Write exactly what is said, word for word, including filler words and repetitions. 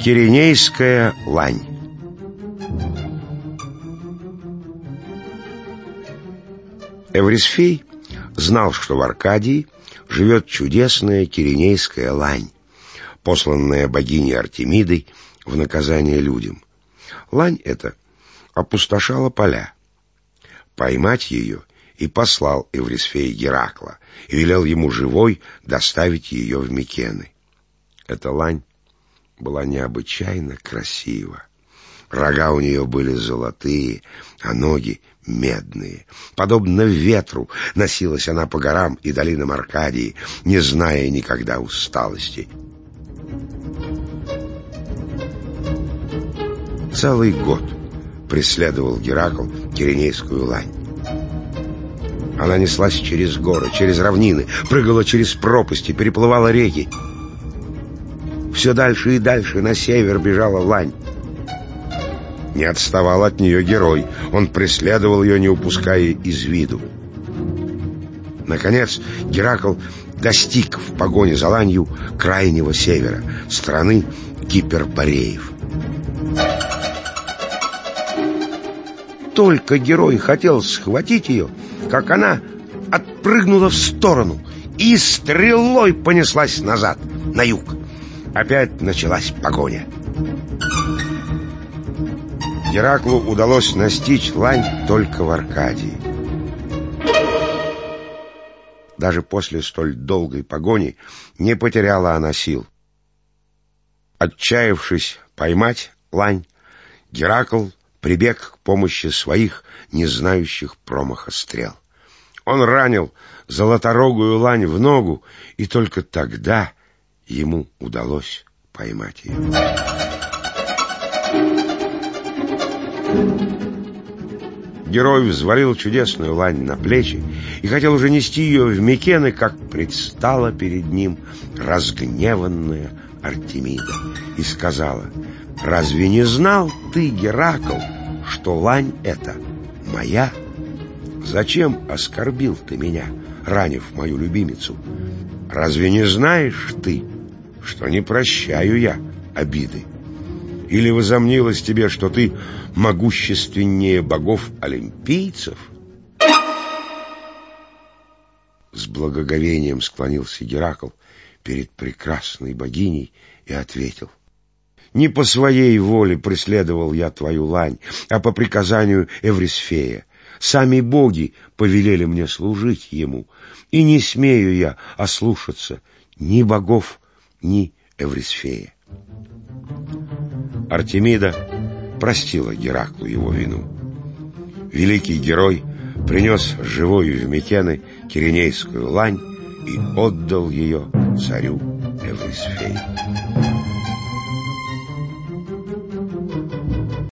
Киренейская лань. Эврисфей знал, что в Аркадии живет чудесная Киренейская лань, посланная богиней Артемидой в наказание людям. Лань эта опустошала поля. Поймать ее и послал Эврисфей Геракла, и велел ему живой доставить ее в Микены. Эта лань была необычайно красива. Рога у нее были золотые, а ноги медные. Подобно ветру носилась она по горам и долинам Аркадии, не зная никогда усталости. Целый год преследовал Геракл Киренейскую лань. Она неслась через горы, через равнины, прыгала через пропасти, переплывала реки. Все дальше и дальше на север бежала лань. Не отставал от нее герой. Он преследовал ее, не упуская из виду. Наконец Геракл достиг в погоне за ланью крайнего севера, страны Гипербореев. Только герой хотел схватить ее, как она отпрыгнула в сторону и стрелой понеслась назад, на юг. Опять началась погоня. Гераклу удалось настичь лань только в Аркадии. Даже после столь долгой погони не потеряла она сил. Отчаявшись поймать лань, Геракл прибег к помощи своих, не знающих промаха стрел. Он ранил золоторогую лань в ногу, и только тогда ему удалось поймать ее. Герой взвалил чудесную лань на плечи и хотел уже нести ее в Микены, как предстала перед ним разгневанная Артемида и сказала: «Разве не знал ты, Геракл, что лань эта моя? Зачем оскорбил ты меня, ранив мою любимицу? Разве не знаешь ты, что не прощаю я обиды? Или возомнилось тебе, что ты могущественнее богов-олимпийцев?» С благоговением склонился Геракл перед прекрасной богиней и ответил: «Не по своей воле преследовал я твою лань, а по приказанию Эврисфея. Сами боги повелели мне служить ему, и не смею я ослушаться ни богов, ни Эврисфея». Артемида простила Гераклу его вину. Великий герой принес живую в Микены Киренейскую лань и отдал ее царю Эврисфею.